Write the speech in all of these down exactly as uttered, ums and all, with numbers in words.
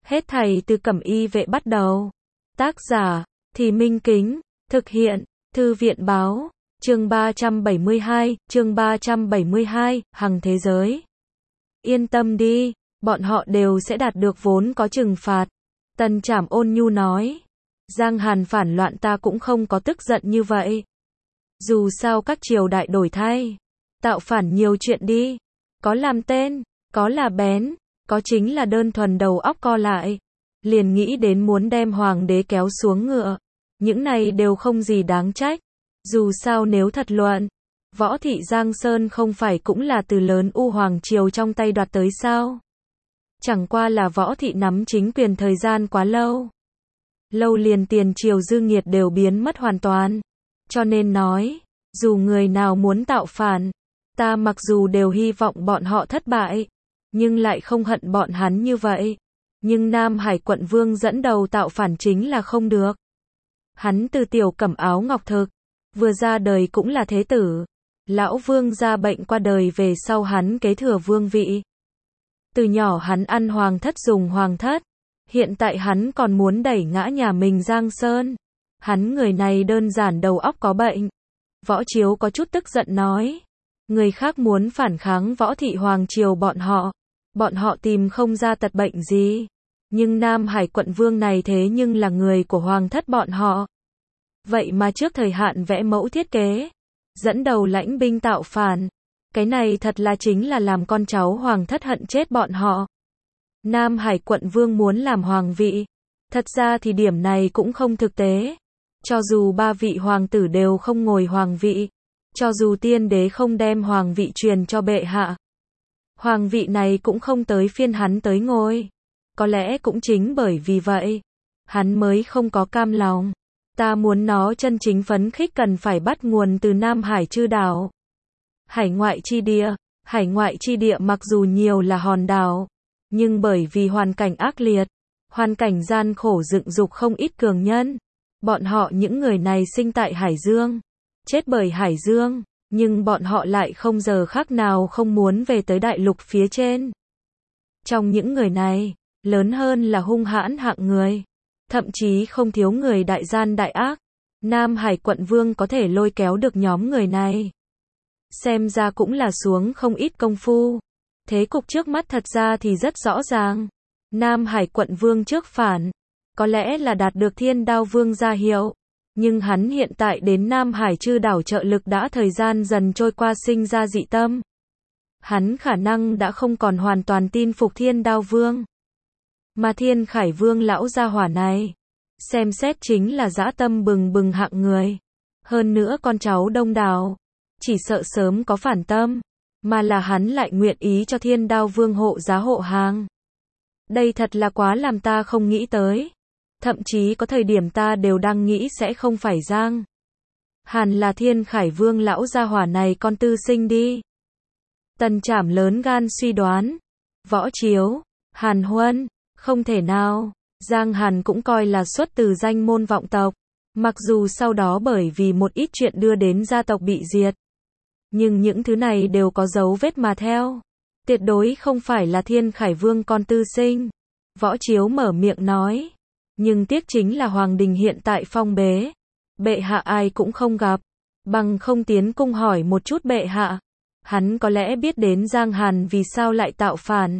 Hết thảy từ Cẩm Y Vệ bắt đầu. Tác giả, Thì Minh Kính, thực hiện, Thư viện Báo, chương ba trăm bảy mươi hai, chương ba trăm bảy mươi hai, Hằng Thế Giới. Yên tâm đi, bọn họ đều sẽ đạt được vốn có trừng phạt. Tần Trảm ôn nhu nói. Giang Hàn phản loạn ta cũng không có tức giận như vậy. Dù sao các triều đại đổi thay, tạo phản nhiều chuyện đi. Có làm tên, có là bén, có chính là đơn thuần đầu óc co lại. Liền nghĩ đến muốn đem hoàng đế kéo xuống ngựa. Những này đều không gì đáng trách. Dù sao nếu thật luận, Võ Thị Giang Sơn không phải cũng là từ lớn U Hoàng Triều trong tay đoạt tới sao? Chẳng qua là Võ Thị nắm chính quyền thời gian quá lâu. Lâu liền tiền triều dư nghiệt đều biến mất hoàn toàn. Cho nên nói, dù người nào muốn tạo phản, ta mặc dù đều hy vọng bọn họ thất bại, nhưng lại không hận bọn hắn như vậy. Nhưng Nam Hải quận vương dẫn đầu tạo phản chính là không được. Hắn từ tiểu cẩm áo ngọc thực, vừa ra đời cũng là thế tử. Lão vương ra bệnh qua đời về sau hắn kế thừa vương vị. Từ nhỏ hắn ăn hoàng thất dùng hoàng thất. Hiện tại hắn còn muốn đẩy ngã nhà mình Giang Sơn. Hắn người này đơn giản đầu óc có bệnh. Võ Chiếu có chút tức giận nói. Người khác muốn phản kháng Võ Thị Hoàng Triều bọn họ. Bọn họ tìm không ra tật bệnh gì. Nhưng Nam Hải quận vương này thế nhưng là người của hoàng thất bọn họ. Vậy mà trước thời hạn vẽ mẫu thiết kế. Dẫn đầu lãnh binh tạo phản. Cái này thật là chính là làm con cháu hoàng thất hận chết bọn họ. Nam Hải quận vương muốn làm hoàng vị. Thật ra thì điểm này cũng không thực tế. Cho dù ba vị hoàng tử đều không ngồi hoàng vị. Cho dù tiên đế không đem hoàng vị truyền cho bệ hạ. Hoàng vị này cũng không tới phiên hắn tới ngôi. Có lẽ cũng chính bởi vì vậy. Hắn mới không có cam lòng. Ta muốn nó chân chính phấn khích cần phải bắt nguồn từ Nam Hải chư đảo. Hải ngoại chi địa. Hải ngoại chi địa mặc dù nhiều là hòn đảo. Nhưng bởi vì hoàn cảnh ác liệt. Hoàn cảnh gian khổ dựng dục không ít cường nhân. Bọn họ những người này sinh tại Hải Dương. Chết bởi Hải Dương. Nhưng bọn họ lại không giờ khác nào không muốn về tới đại lục phía trên. Trong những người này, lớn hơn là hung hãn hạng người. Thậm chí không thiếu người đại gian đại ác. Nam Hải quận vương có thể lôi kéo được nhóm người này. Xem ra cũng là xuống không ít công phu. Thế cục trước mắt thật ra thì rất rõ ràng. Nam Hải quận vương trước phản. Có lẽ là đạt được Thiên Đao Vương ra hiệu. Nhưng hắn hiện tại đến Nam Hải chư đảo trợ lực đã thời gian dần trôi qua sinh ra dị tâm. Hắn khả năng đã không còn hoàn toàn tin phục Thiên Đao Vương. Mà Thiên Khải Vương lão gia hỏa này. Xem xét chính là dã tâm bừng bừng hạng người. Hơn nữa con cháu đông đảo. Chỉ sợ sớm có phản tâm. Mà là hắn lại nguyện ý cho Thiên Đao Vương hộ giá hộ hàng. Đây thật là quá làm ta không nghĩ tới. Thậm chí có thời điểm ta đều đang nghĩ sẽ không phải Giang Hàn là Thiên Khải Vương lão gia hỏa này con tư sinh đi. Tần Trảm lớn gan suy đoán. Võ Chiếu, Hàn Huân, không thể nào. Giang Hàn cũng coi là xuất từ danh môn vọng tộc. Mặc dù sau đó bởi vì một ít chuyện đưa đến gia tộc bị diệt. Nhưng những thứ này đều có dấu vết mà theo. Tuyệt đối không phải là Thiên Khải Vương con tư sinh. Võ Chiếu mở miệng nói. Nhưng tiếc chính là Hoàng đình hiện tại phong bế. Bệ hạ ai cũng không gặp. Bằng không tiến cung hỏi một chút bệ hạ. Hắn có lẽ biết đến Giang Hàn vì sao lại tạo phản.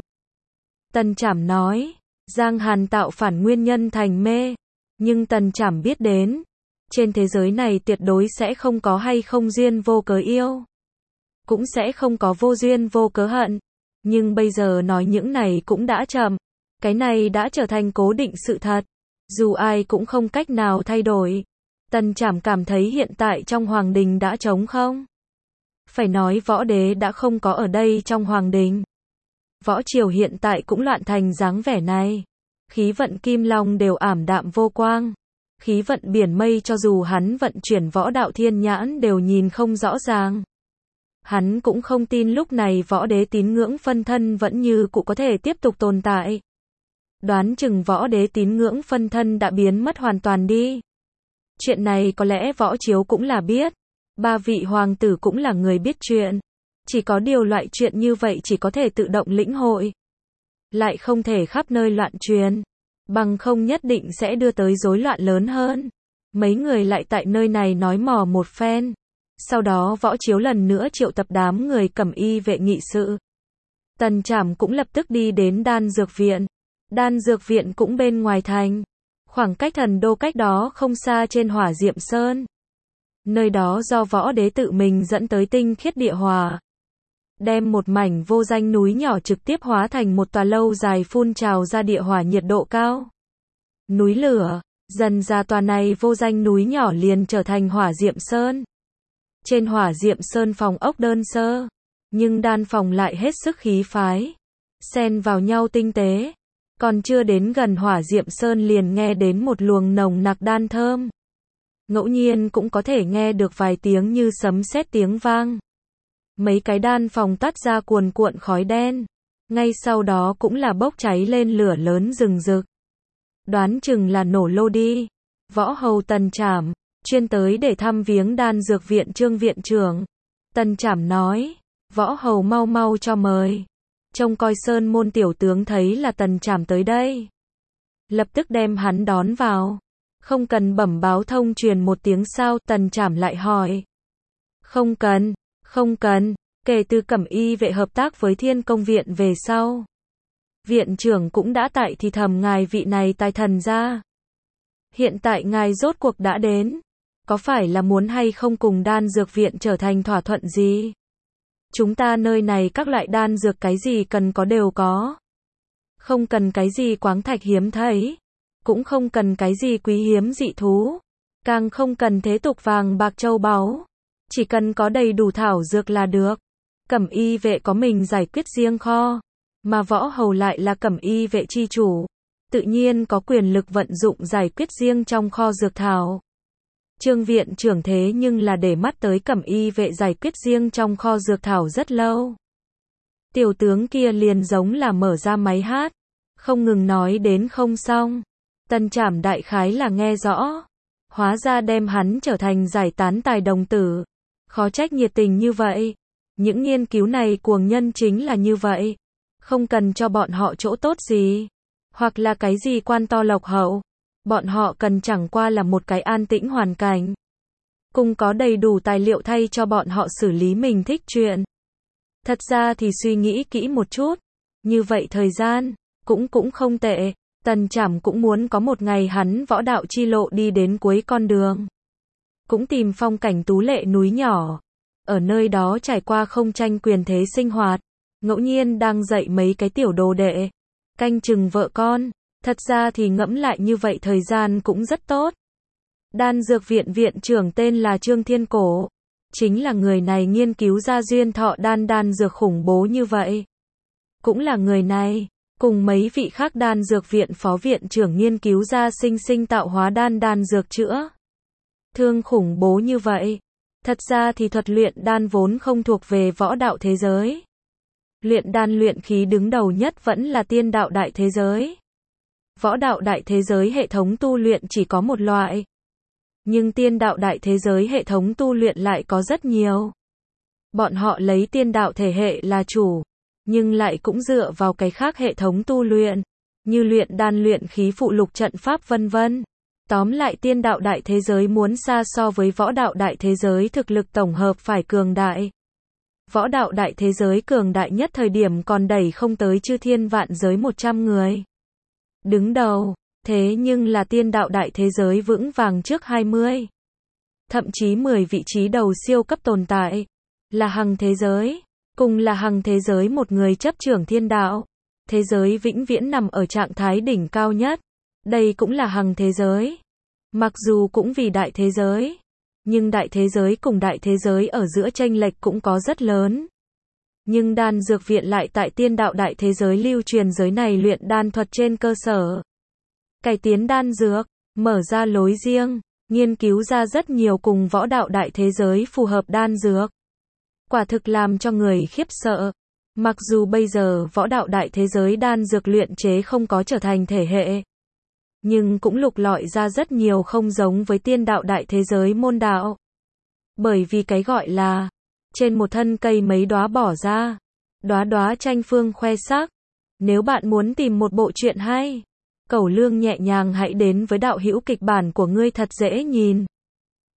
Tần Trảm nói. Giang Hàn tạo phản nguyên nhân thành mê. Nhưng Tần Trảm biết đến. Trên thế giới này tuyệt đối sẽ không có hay không duyên vô cớ yêu. Cũng sẽ không có vô duyên vô cớ hận. Nhưng bây giờ nói những này cũng đã chậm. Cái này đã trở thành cố định sự thật. Dù ai cũng không cách nào thay đổi. Tần Trảm cảm thấy hiện tại trong hoàng đình đã trống không. Phải nói võ đế đã không có ở đây trong hoàng đình. Võ triều hiện tại cũng loạn thành dáng vẻ này. Khí vận kim long đều ảm đạm vô quang. Khí vận biển mây cho dù hắn vận chuyển võ đạo thiên nhãn đều nhìn không rõ ràng. Hắn cũng không tin lúc này võ đế tín ngưỡng phân thân vẫn như cũ có thể tiếp tục tồn tại. Đoán chừng võ đế tín ngưỡng phân thân đã biến mất hoàn toàn đi. Chuyện này có lẽ Võ Chiếu cũng là biết. Ba vị hoàng tử cũng là người biết chuyện. Chỉ có điều loại chuyện như vậy chỉ có thể tự động lĩnh hội. Lại không thể khắp nơi loạn truyền. bằng không nhất định sẽ đưa tới rối loạn lớn hơn. Mấy người lại tại nơi này nói mò một phen. Sau đó Võ Chiếu lần nữa triệu tập đám người cẩm y vệ nghị sự. Tần Trảm cũng lập tức đi đến đan dược viện. Đan dược viện cũng bên ngoài thành. Khoảng cách thần đô cách đó không xa trên Hỏa Diệm Sơn. Nơi đó do Võ Đế tự mình dẫn tới tinh khiết địa hỏa. Đem một mảnh vô danh núi nhỏ trực tiếp hóa thành một tòa lâu dài phun trào ra địa hỏa nhiệt độ cao. Núi lửa, dần ra tòa này vô danh núi nhỏ liền trở thành Hỏa Diệm Sơn. Trên Hỏa Diệm Sơn phòng ốc đơn sơ, nhưng đan phòng lại hết sức khí phái, xen vào nhau tinh tế. Còn chưa đến gần Hỏa Diệm Sơn liền nghe đến một luồng nồng nặc đan thơm. Ngẫu nhiên cũng có thể nghe được vài tiếng như sấm sét tiếng vang. Mấy cái đan phòng tắt ra cuồn cuộn khói đen. Ngay sau đó cũng là bốc cháy lên lửa lớn rừng rực. Đoán chừng là nổ lô đi. Võ hầu Tần Trảm, chuyên tới để thăm viếng đan dược viện Trương viện trưởng. Tần Trảm nói, Võ hầu mau mau cho mời. Trông coi sơn môn tiểu tướng thấy là Tần Trảm tới đây. Lập tức đem hắn đón vào. Không cần bẩm báo thông truyền một tiếng sao? Tần Trảm lại hỏi. Không cần, không cần, kể từ cẩm y vệ hợp tác với Thiên Công viện về sau. Viện trưởng cũng đã tại thì thầm ngài vị này tài thần ra. Hiện tại ngài rốt cuộc đã đến. Có phải là muốn hay không cùng đan dược viện trở thành thỏa thuận gì? Chúng ta nơi này các loại đan dược cái gì cần có đều có. Không cần cái gì quáng thạch hiếm thấy. Cũng không cần cái gì quý hiếm dị thú. Càng không cần thế tục vàng bạc châu báu. Chỉ cần có đầy đủ thảo dược là được. Cẩm y vệ có mình giải quyết riêng kho. Mà Võ hầu lại là cẩm y vệ chi chủ. Tự nhiên có quyền lực vận dụng giải quyết riêng trong kho dược thảo. Trương viện trưởng thế nhưng là để mắt tới cẩm y vệ giải quyết riêng trong kho dược thảo rất lâu. Tiểu tướng kia liền giống là mở ra máy hát. Không ngừng nói đến không xong. Tần Trảm đại khái là nghe rõ. Hóa ra đem hắn trở thành giải tán tài đồng tử. Khó trách nhiệt tình như vậy. Những nghiên cứu này cuồng nhân chính là như vậy. Không cần cho bọn họ chỗ tốt gì. Hoặc là cái gì quan to lộc hậu. Bọn họ cần chẳng qua là một cái an tĩnh hoàn cảnh. Cùng có đầy đủ tài liệu thay cho bọn họ xử lý mình thích chuyện. Thật ra thì suy nghĩ kỹ một chút. Như vậy thời gian, cũng cũng không tệ. Tần Trảm cũng muốn có một ngày hắn võ đạo chi lộ đi đến cuối con đường. Cũng tìm phong cảnh tú lệ núi nhỏ. Ở nơi đó trải qua không tranh quyền thế sinh hoạt. Ngẫu nhiên đang dạy mấy cái tiểu đồ đệ. Canh chừng vợ con. Thật ra thì ngẫm lại như vậy thời gian cũng rất tốt. Đan dược viện viện trưởng tên là Trương Thiên Cổ. Chính là người này nghiên cứu ra duyên thọ đan đan dược khủng bố như vậy. Cũng là người này, cùng mấy vị khác đan dược viện phó viện trưởng nghiên cứu ra sinh sinh tạo hóa đan đan dược chữa. Thương khủng bố như vậy. Thật ra thì thuật luyện đan vốn không thuộc về võ đạo thế giới. Luyện đan luyện khí đứng đầu nhất vẫn là tiên đạo đại thế giới. Võ đạo đại thế giới hệ thống tu luyện chỉ có một loại. Nhưng tiên đạo đại thế giới hệ thống tu luyện lại có rất nhiều. Bọn họ lấy tiên đạo thể hệ là chủ, nhưng lại cũng dựa vào cái khác hệ thống tu luyện, như luyện đan luyện khí phụ lục trận pháp vân vân. Tóm lại tiên đạo đại thế giới muốn xa so với võ đạo đại thế giới thực lực tổng hợp phải cường đại. Võ đạo đại thế giới cường đại nhất thời điểm còn đẩy không tới chư thiên vạn giới một trăm người. Đứng đầu, thế nhưng là tiên đạo đại thế giới vững vàng trước hai mươi. Thậm chí mười vị trí đầu siêu cấp tồn tại. Là hằng thế giới. Cùng là hằng thế giới một người chấp trưởng thiên đạo. Thế giới vĩnh viễn nằm ở trạng thái đỉnh cao nhất. Đây cũng là hằng thế giới. Mặc dù cũng vì đại thế giới. Nhưng đại thế giới cùng đại thế giới ở giữa chênh lệch cũng có rất lớn. Nhưng đan dược viện lại tại tiên đạo đại thế giới lưu truyền giới này luyện đan thuật trên cơ sở. Cải tiến đan dược, mở ra lối riêng, nghiên cứu ra rất nhiều cùng võ đạo đại thế giới phù hợp đan dược. Quả thực làm cho người khiếp sợ. Mặc dù bây giờ võ đạo đại thế giới đan dược luyện chế không có trở thành thể hệ. Nhưng cũng lục lọi ra rất nhiều không giống với tiên đạo đại thế giới môn đạo. Bởi vì cái gọi là trên một thân cây mấy đóa bỏ ra, đóa đóa tranh phương khoe sắc. Nếu bạn muốn tìm một bộ truyện hay, Cẩu Lương nhẹ nhàng hãy đến với đạo hữu kịch bản của ngươi thật dễ nhìn.